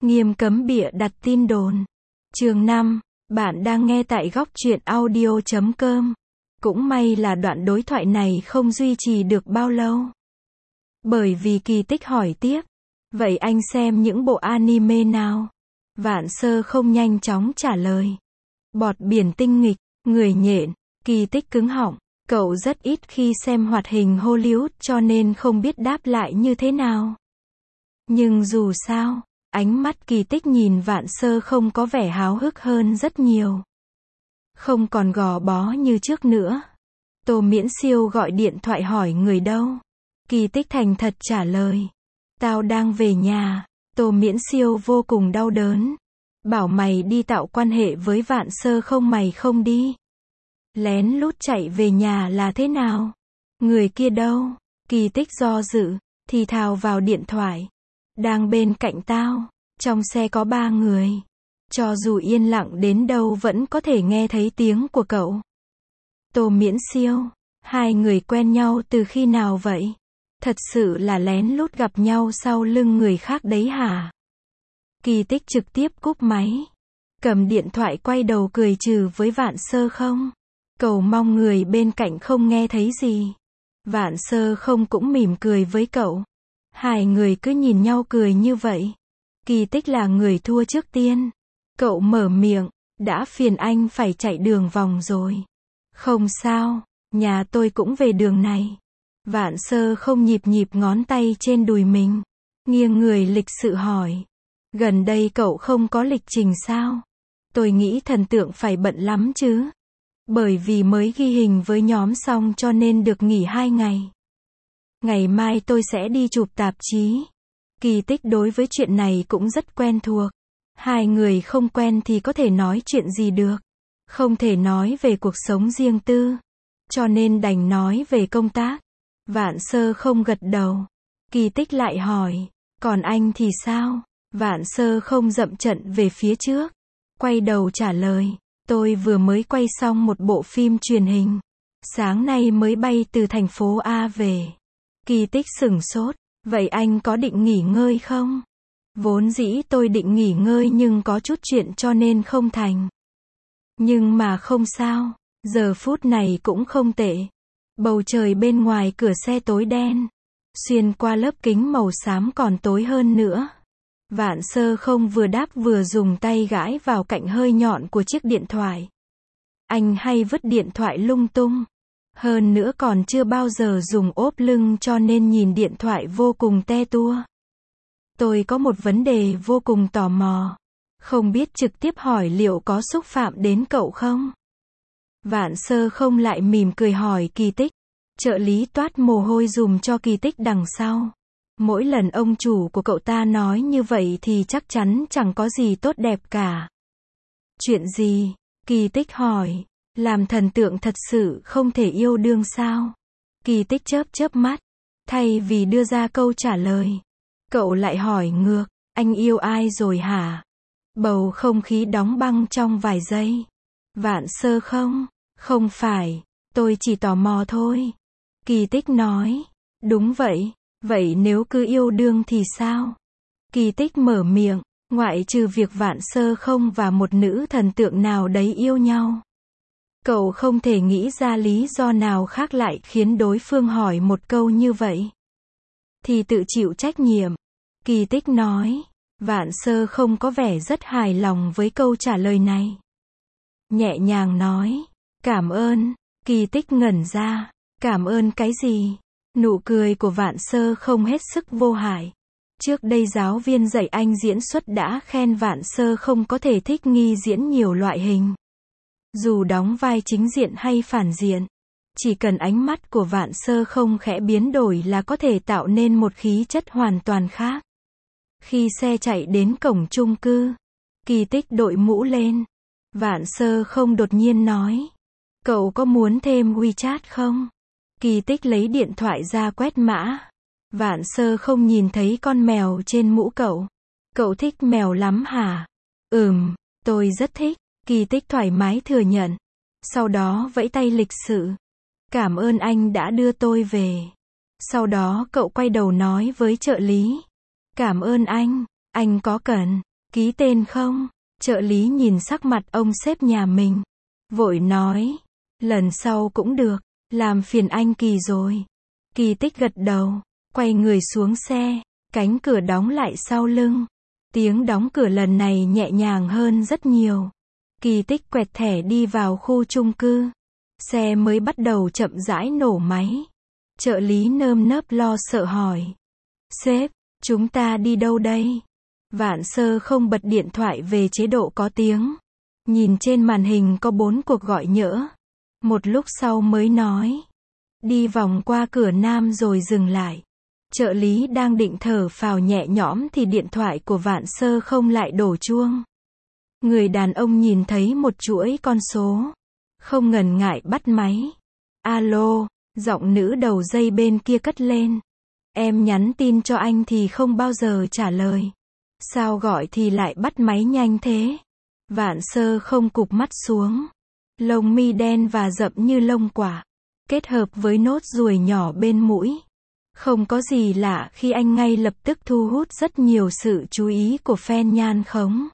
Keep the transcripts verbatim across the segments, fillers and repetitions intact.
Nghiêm cấm bịa đặt tin đồn. Chương năm. Bạn đang nghe tại góc truyện audio chấm com. Cũng may là đoạn đối thoại này không duy trì được bao lâu. Bởi vì Kỳ Tích hỏi tiếp. Vậy anh xem những bộ anime nào? Vạn Sơ không nhanh chóng trả lời. Bọt biển tinh nghịch, người nhện, Kỳ Tích cứng họng. Cậu rất ít khi xem hoạt hình Hollywood cho nên không biết đáp lại như thế nào. Nhưng dù sao, ánh mắt Kỳ Tích nhìn Vạn Sơ không có vẻ háo hức hơn rất nhiều. Không còn gò bó như trước nữa. Tô Miễn Siêu gọi điện thoại hỏi người đâu. Kỳ Tích thành thật trả lời. Tao đang về nhà. Tô Miễn Siêu vô cùng đau đớn. Bảo mày đi tạo quan hệ với Vạn Sơ không mày không đi. Lén lút chạy về nhà là thế nào? Người kia đâu? Kỳ Tích do dự, thì thào vào điện thoại. Đang bên cạnh tao. Trong xe có ba người. Cho dù yên lặng đến đâu vẫn có thể nghe thấy tiếng của cậu. Tô Miễn Siêu, hai người quen nhau từ khi nào vậy? Thật sự là lén lút gặp nhau sau lưng người khác đấy hả? Kỳ Tích trực tiếp cúp máy. Cầm điện thoại quay đầu cười trừ với Vạn Sơ không? Cầu mong người bên cạnh không nghe thấy gì. Vạn Sơ không cũng mỉm cười với cậu. Hai người cứ nhìn nhau cười như vậy. Kỳ Tích là người thua trước tiên. Cậu mở miệng, đã phiền anh phải chạy đường vòng rồi. Không sao, nhà tôi cũng về đường này. Vạn Sơ không nhịp nhịp ngón tay trên đùi mình. Nghiêng người lịch sự hỏi. Gần đây cậu không có lịch trình sao? Tôi nghĩ thần tượng phải bận lắm chứ. Bởi vì mới ghi hình với nhóm xong cho nên được nghỉ hai ngày. Ngày mai tôi sẽ đi chụp tạp chí. Kỳ Tích đối với chuyện này cũng rất quen thuộc. Hai người không quen thì có thể nói chuyện gì được. Không thể nói về cuộc sống riêng tư. Cho nên đành nói về công tác. Vạn Sơ không gật đầu. Kỳ Tích lại hỏi. Còn anh thì sao? Vạn Sơ không dậm trận về phía trước. Quay đầu trả lời. Tôi vừa mới quay xong một bộ phim truyền hình. Sáng nay mới bay từ thành phố A về. Kỳ Tích sửng sốt. Vậy anh có định nghỉ ngơi không? Vốn dĩ tôi định nghỉ ngơi nhưng có chút chuyện cho nên không thành. Nhưng mà không sao. Giờ phút này cũng không tệ. Bầu trời bên ngoài cửa xe tối đen. Xuyên qua lớp kính màu xám còn tối hơn nữa. Vạn Sơ không vừa đáp vừa dùng tay gãi vào cạnh hơi nhọn của chiếc điện thoại. Anh hay vứt điện thoại lung tung. Hơn nữa còn chưa bao giờ dùng ốp lưng cho nên nhìn điện thoại vô cùng te tua. Tôi có một vấn đề vô cùng tò mò. Không biết trực tiếp hỏi liệu có xúc phạm đến cậu không? Vạn Sơ không lại mỉm cười hỏi Kỳ Tích. Trợ lý toát mồ hôi dùm cho Kỳ Tích đằng sau. Mỗi lần ông chủ của cậu ta nói như vậy thì chắc chắn chẳng có gì tốt đẹp cả. Chuyện gì? Kỳ Tích hỏi. Làm thần tượng thật sự không thể yêu đương sao? Kỳ Tích chớp chớp mắt. Thay vì đưa ra câu trả lời, cậu lại hỏi ngược. Anh yêu ai rồi hả? Bầu không khí đóng băng trong vài giây. Vạn Sơ không? Không phải. Tôi chỉ tò mò thôi. Kỳ Tích nói. Đúng vậy. Vậy nếu cứ yêu đương thì sao? Kỳ Tích mở miệng. Ngoại trừ việc Vạn Sơ không và một nữ thần tượng nào đấy yêu nhau. Cậu không thể nghĩ ra lý do nào khác lại khiến đối phương hỏi một câu như vậy. Thì tự chịu trách nhiệm. Kỳ Tích nói. Vạn Sơ không có vẻ rất hài lòng với câu trả lời này. Nhẹ nhàng nói. Cảm ơn. Kỳ Tích ngẩn ra. Cảm ơn cái gì? Nụ cười của Vạn Sơ không hết sức vô hại. Trước đây giáo viên dạy anh diễn xuất đã khen Vạn Sơ không có thể thích nghi diễn nhiều loại hình. Dù đóng vai chính diện hay phản diện. Chỉ cần ánh mắt của Vạn Sơ không khẽ biến đổi là có thể tạo nên một khí chất hoàn toàn khác. Khi xe chạy đến cổng chung cư, Kỳ Tích đội mũ lên. Vạn Sơ không đột nhiên nói. Cậu có muốn thêm WeChat không? Kỳ Tích lấy điện thoại ra quét mã. Vạn Sơ không nhìn thấy con mèo trên mũ cậu. Cậu thích mèo lắm hả? Ừm, tôi rất thích. Kỳ Tích thoải mái thừa nhận. Sau đó vẫy tay lịch sự. Cảm ơn anh đã đưa tôi về. Sau đó cậu quay đầu nói với trợ lý. Cảm ơn anh, anh có cần. Ký tên không? Trợ lý nhìn sắc mặt ông sếp nhà mình. Vội nói. Lần sau cũng được. Làm phiền anh Kỳ rồi. Kỳ Tích gật đầu. Quay người xuống xe. Cánh cửa đóng lại sau lưng. Tiếng đóng cửa lần này nhẹ nhàng hơn rất nhiều. Kỳ Tích quẹt thẻ đi vào khu chung cư. Xe mới bắt đầu chậm rãi nổ máy. Trợ lý nơm nớp lo sợ hỏi. Sếp, chúng ta đi đâu đây? Vạn Sơ không bật điện thoại về chế độ có tiếng. Nhìn trên màn hình có bốn cuộc gọi nhỡ. Một lúc sau mới nói. Đi vòng qua cửa nam rồi dừng lại. Trợ lý đang định thở phào nhẹ nhõm thì điện thoại của Vạn Sơ không lại đổ chuông. Người đàn ông nhìn thấy một chuỗi con số. Không ngần ngại bắt máy. Alo, giọng nữ đầu dây bên kia cất lên. Em nhắn tin cho anh thì không bao giờ trả lời. Sao gọi thì lại bắt máy nhanh thế? Vạn Sơ không cụp mắt xuống. Lông mi đen và rậm như lông quả. Kết hợp với nốt ruồi nhỏ bên mũi. Không có gì lạ khi anh ngay lập tức thu hút rất nhiều sự chú ý của fan nhan khống.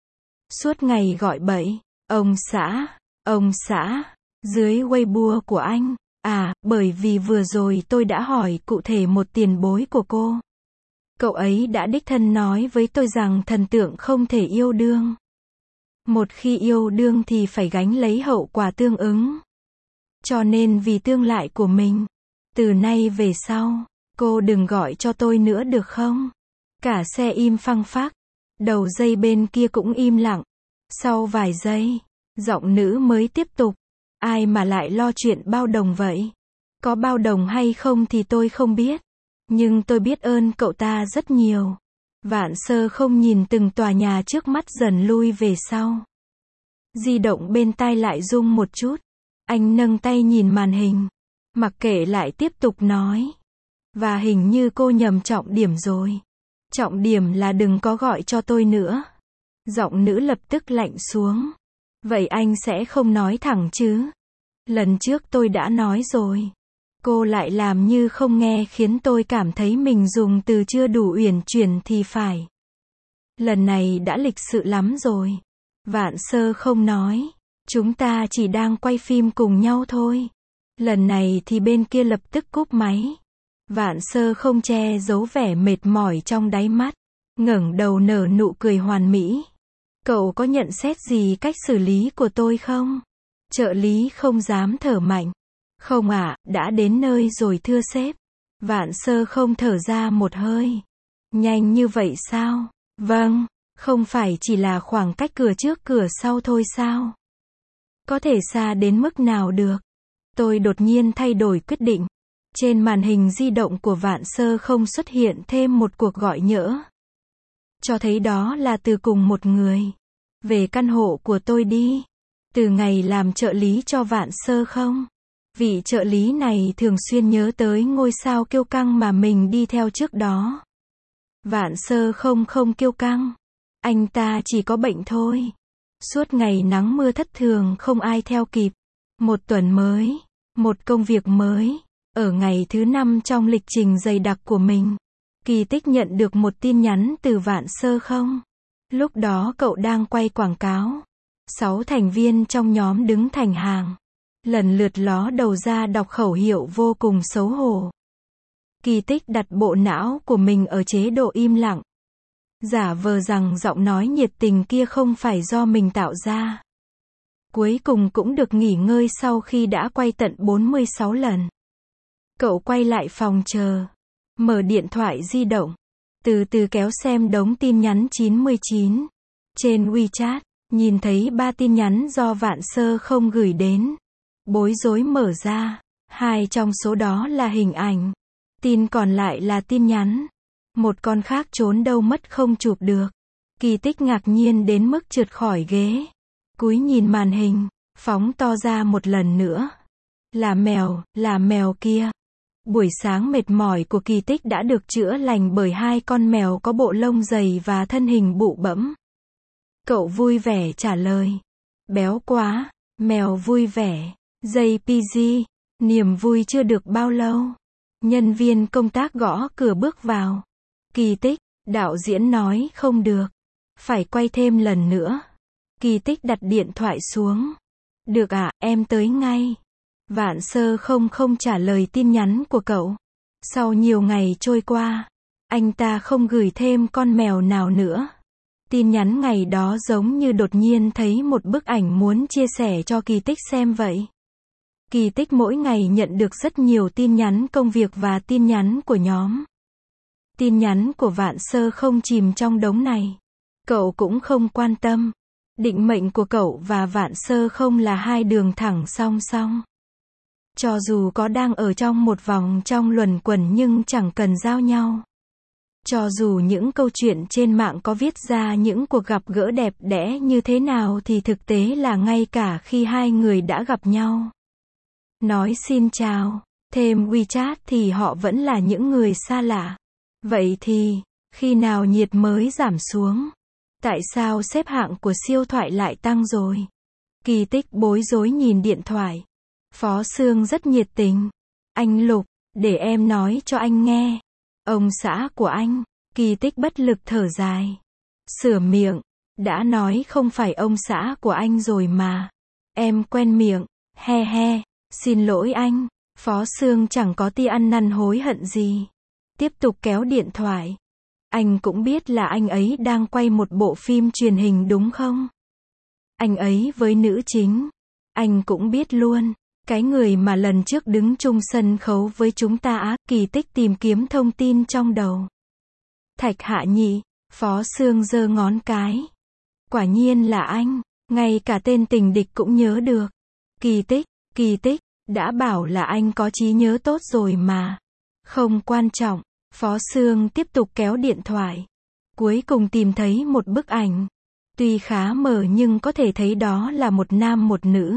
Suốt ngày gọi bậy. Ông xã, ông xã, dưới Weibo của anh. À, bởi vì vừa rồi tôi đã hỏi cụ thể một tiền bối của cô. Cậu ấy đã đích thân nói với tôi rằng thần tượng không thể yêu đương. Một khi yêu đương thì phải gánh lấy hậu quả tương ứng. Cho nên vì tương lai của mình, từ nay về sau, cô đừng gọi cho tôi nữa được không? Cả xe im phăng phắc. Đầu dây bên kia cũng im lặng. Sau vài giây, giọng nữ mới tiếp tục. Ai mà lại lo chuyện bao đồng vậy? Có bao đồng hay không thì tôi không biết. Nhưng tôi biết ơn cậu ta rất nhiều. Vạn Sơ không nhìn từng tòa nhà trước mắt dần lui về sau. Di động bên tai lại rung một chút. Anh nâng tay nhìn màn hình. Mặc kệ lại tiếp tục nói. Và hình như cô nhầm trọng điểm rồi. Trọng điểm là đừng có gọi cho tôi nữa. Giọng nữ lập tức lạnh xuống. Vậy anh sẽ không nói thẳng chứ? Lần trước tôi đã nói rồi. Cô lại làm như không nghe khiến tôi cảm thấy mình dùng từ chưa đủ uyển chuyển thì phải. Lần này đã lịch sự lắm rồi. Vạn Sơ không nói. Chúng ta chỉ đang quay phim cùng nhau thôi. Lần này thì bên kia lập tức cúp máy. Vạn Sơ không che giấu vẻ mệt mỏi trong đáy mắt. Ngẩng đầu nở nụ cười hoàn mỹ. Cậu có nhận xét gì cách xử lý của tôi không? Trợ lý không dám thở mạnh. Không ạ, à, đã đến nơi rồi thưa sếp. Vạn Sơ không thở ra một hơi. Nhanh như vậy sao? Vâng, không phải chỉ là khoảng cách cửa trước cửa sau thôi sao? Có thể xa đến mức nào được? Tôi đột nhiên thay đổi quyết định. Trên màn hình di động của Vạn Sơ không xuất hiện thêm một cuộc gọi nhỡ. Cho thấy đó là từ cùng một người. Về căn hộ của tôi đi. Từ ngày làm trợ lý cho Vạn Sơ không? Vị trợ lý này thường xuyên nhớ tới ngôi sao kiêu căng mà mình đi theo trước đó. Vạn Sơ không không kiêu căng. Anh ta chỉ có bệnh thôi. Suốt ngày nắng mưa thất thường không ai theo kịp. Một tuần mới. Một công việc mới. Ở ngày thứ năm trong lịch trình dày đặc của mình. Kỳ Tích nhận được một tin nhắn từ Vạn Sơ không. Lúc đó cậu đang quay quảng cáo. Sáu thành viên trong nhóm đứng thành hàng. Lần lượt ló đầu ra đọc khẩu hiệu vô cùng xấu hổ. Kỳ Tích đặt bộ não của mình ở chế độ im lặng. Giả vờ rằng giọng nói nhiệt tình kia không phải do mình tạo ra. Cuối cùng cũng được nghỉ ngơi sau khi đã quay tận bốn mươi sáu lần. Cậu quay lại phòng chờ. Mở điện thoại di động. Từ từ kéo xem đống tin nhắn chín mươi chín. Trên WeChat, nhìn thấy ba tin nhắn do Vạn Sơ không gửi đến. Bối rối mở ra. Hai trong số đó là hình ảnh. Tin còn lại là tin nhắn. Một con khác trốn đâu mất không chụp được. Kỳ Tích ngạc nhiên đến mức trượt khỏi ghế. Cúi nhìn màn hình. Phóng to ra một lần nữa. Là mèo, là mèo kia. Buổi sáng mệt mỏi của Kỳ Tích đã được chữa lành bởi hai con mèo có bộ lông dày và thân hình bụ bẫm. Cậu vui vẻ trả lời. Béo quá. Mèo vui vẻ. jê pê giê. Niềm vui chưa được bao lâu. Nhân viên công tác gõ cửa bước vào. Kỳ Tích, đạo diễn nói không được. Phải quay thêm lần nữa. Kỳ Tích đặt điện thoại xuống. Được ạ, em tới ngay. Vạn Sơ không không trả lời tin nhắn của cậu. Sau nhiều ngày trôi qua, anh ta không gửi thêm con mèo nào nữa. Tin nhắn ngày đó giống như đột nhiên thấy một bức ảnh muốn chia sẻ cho Kỳ Tích xem vậy. Kỳ Tích mỗi ngày nhận được rất nhiều tin nhắn công việc và tin nhắn của nhóm. Tin nhắn của Vạn Sơ không chìm trong đống này. Cậu cũng không quan tâm. Định mệnh của cậu và Vạn Sơ không là hai đường thẳng song song. Cho dù có đang ở trong một vòng trong luẩn quẩn nhưng chẳng cần giao nhau. Cho dù những câu chuyện trên mạng có viết ra những cuộc gặp gỡ đẹp đẽ như thế nào thì thực tế là ngay cả khi hai người đã gặp nhau, nói xin chào, thêm WeChat thì họ vẫn là những người xa lạ. Vậy thì, khi nào nhiệt mới giảm xuống? Tại sao xếp hạng của siêu thoại lại tăng rồi? Kỳ Tích bối rối nhìn điện thoại. Phó Sương rất nhiệt tình. Anh Lục, để em nói cho anh nghe. Ông xã của anh. Kỳ Tích bất lực thở dài. Sửa miệng. Đã nói không phải ông xã của anh rồi mà. Em quen miệng. He he. Xin lỗi anh. Phó Sương chẳng có tia ăn năn hối hận gì. Tiếp tục kéo điện thoại. Anh cũng biết là anh ấy đang quay một bộ phim truyền hình đúng không? Anh ấy với nữ chính. Anh cũng biết luôn. Cái người mà lần trước đứng chung sân khấu với chúng ta á. Kỳ Tích tìm kiếm thông tin trong đầu. Thạch Hạ Nhị. Phó Sương giơ ngón cái. Quả nhiên là anh. Ngay cả tên tình địch cũng nhớ được. Kỳ Tích, Kỳ Tích. Đã bảo là anh có trí nhớ tốt rồi mà. Không quan trọng. Phó Sương tiếp tục kéo điện thoại. Cuối cùng tìm thấy một bức ảnh. Tuy khá mờ nhưng có thể thấy đó là một nam một nữ.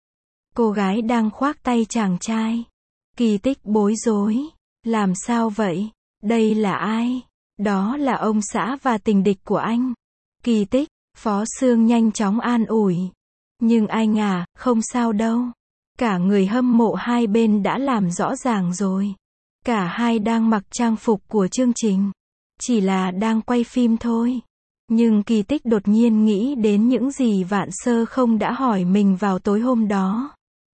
Cô gái đang khoác tay chàng trai. Kỳ Tích bối rối. Làm sao vậy? Đây là ai? Đó là ông xã và tình địch của anh. Kỳ Tích, Phó Sương nhanh chóng an ủi. Nhưng anh à, không sao đâu. Cả người hâm mộ hai bên đã làm rõ ràng rồi. Cả hai đang mặc trang phục của chương trình. Chỉ là đang quay phim thôi. Nhưng Kỳ Tích đột nhiên nghĩ đến những gì Vạn Sơ không đã hỏi mình vào tối hôm đó.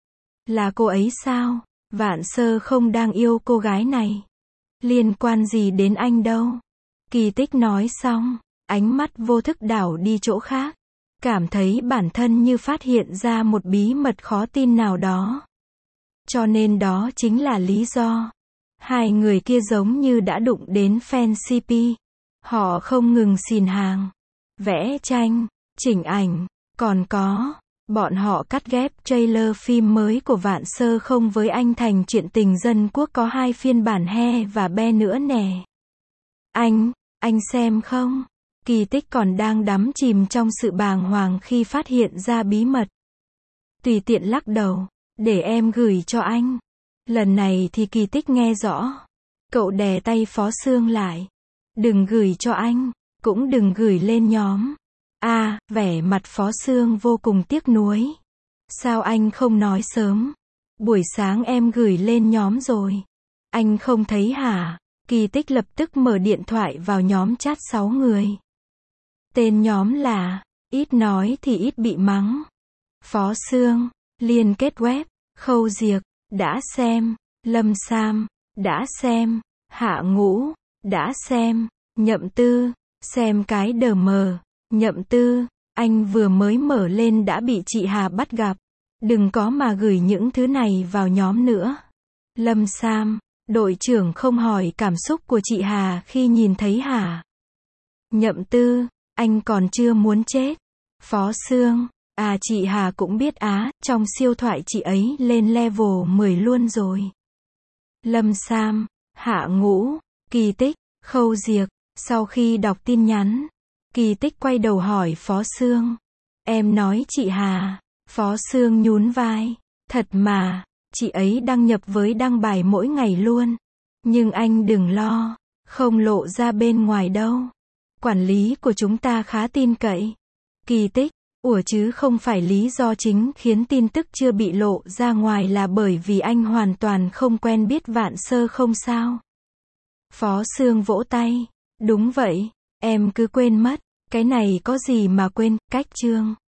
Là cô ấy sao? Vạn Sơ không đang yêu cô gái này. Liên quan gì đến anh đâu? Kỳ Tích nói xong, ánh mắt vô thức đảo đi chỗ khác. Cảm thấy bản thân như phát hiện ra một bí mật khó tin nào đó. Cho nên đó chính là lý do. Hai người kia giống như đã đụng đến fan xê pê. Họ không ngừng xìn hàng, vẽ tranh, chỉnh ảnh, còn có, bọn họ cắt ghép trailer phim mới của Vạn Sơ không với anh thành chuyện tình dân quốc có hai phiên bản he và be nữa nè. Anh, anh xem không? Kỳ Tích còn đang đắm chìm trong sự bàng hoàng khi phát hiện ra bí mật. Tùy tiện lắc đầu, để em gửi cho anh. Lần này thì Kỳ Tích nghe rõ. Cậu đè tay Phó Sương lại. Đừng gửi cho anh, cũng đừng gửi lên nhóm. À, vẻ mặt Phó Sương vô cùng tiếc nuối. Sao anh không nói sớm? Buổi sáng em gửi lên nhóm rồi. Anh không thấy hả? Kỳ Tích lập tức mở điện thoại vào nhóm chat sáu người. Tên nhóm là, ít nói thì ít bị mắng. Phó Sương, liên kết web, Khâu Diệc, đã xem, Lâm Sam, đã xem, Hạ Ngũ, đã xem, Nhậm Tư, xem cái đờ mờ, Nhậm Tư, anh vừa mới mở lên đã bị chị Hà bắt gặp. Đừng có mà gửi những thứ này vào nhóm nữa. Lâm Sam, đội trưởng không hỏi cảm xúc của chị Hà khi nhìn thấy Hà. Nhậm Tư, anh còn chưa muốn chết. Phó Sương, à chị Hà cũng biết á, trong siêu thoại chị ấy lên level mười luôn rồi. Lâm Sam, Hạ Ngũ, Kỳ Tích, Khâu Diệc, sau khi đọc tin nhắn, Kỳ Tích quay đầu hỏi Phó Sương. Em nói chị Hà. Phó Sương nhún vai. Thật mà, chị ấy đăng nhập với đăng bài mỗi ngày luôn. Nhưng anh đừng lo, không lộ ra bên ngoài đâu. Quản lý của chúng ta khá tin cậy. Kỳ Tích, ủa chứ không phải lý do chính khiến tin tức chưa bị lộ ra ngoài là bởi vì anh hoàn toàn không quen biết Vạn Sơ không sao? Phó Sương vỗ tay. Đúng vậy, em cứ quên mất. Cái này có gì mà quên, cách chương.